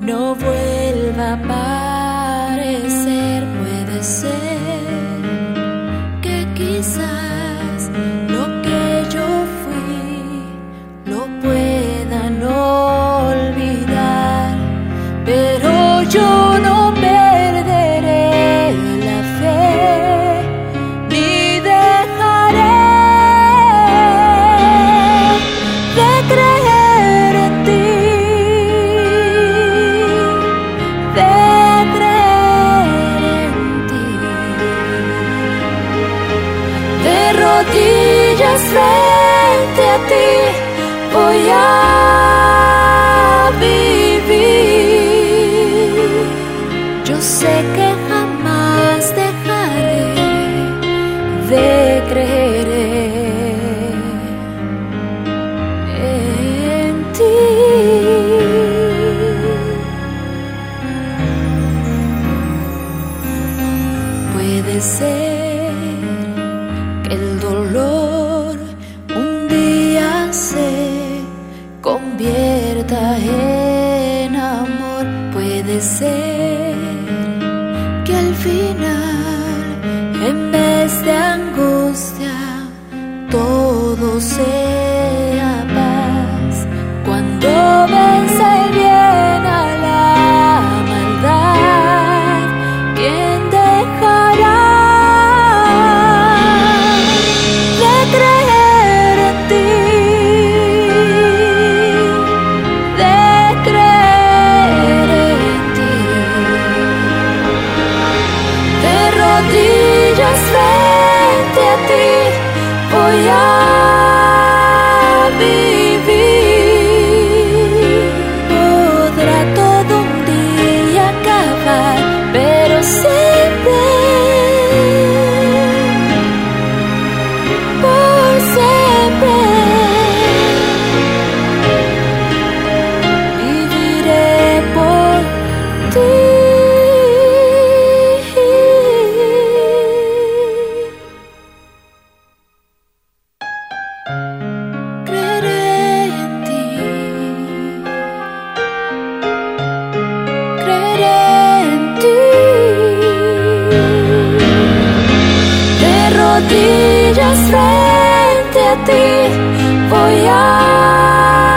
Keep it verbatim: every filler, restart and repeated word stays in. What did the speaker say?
no vuelva a aparecer. Puede ser que quizás lo que yo fui lo puedan olvidar, pero yo no perderé la fe ni dejaré de creer en ti, de creer en ti. De rodillas frente a ti voy a vivir. Yo sé que jamás dejaré de creer en ti. Puede ser que el dolor un día se convierta en amor. Puede ser que al final, en vez de angustia, todo sea paz. Cuando vence el bien a la maldad, ¿quién dejará de creer en ti? De creer en ti. De rodillas frente a ti voy a vivir. Podrá todo un día acabar, pero siempre, por siempre, viviré por ti. Creeré en ti, creeré en ti. De rodillas frente a ti voy a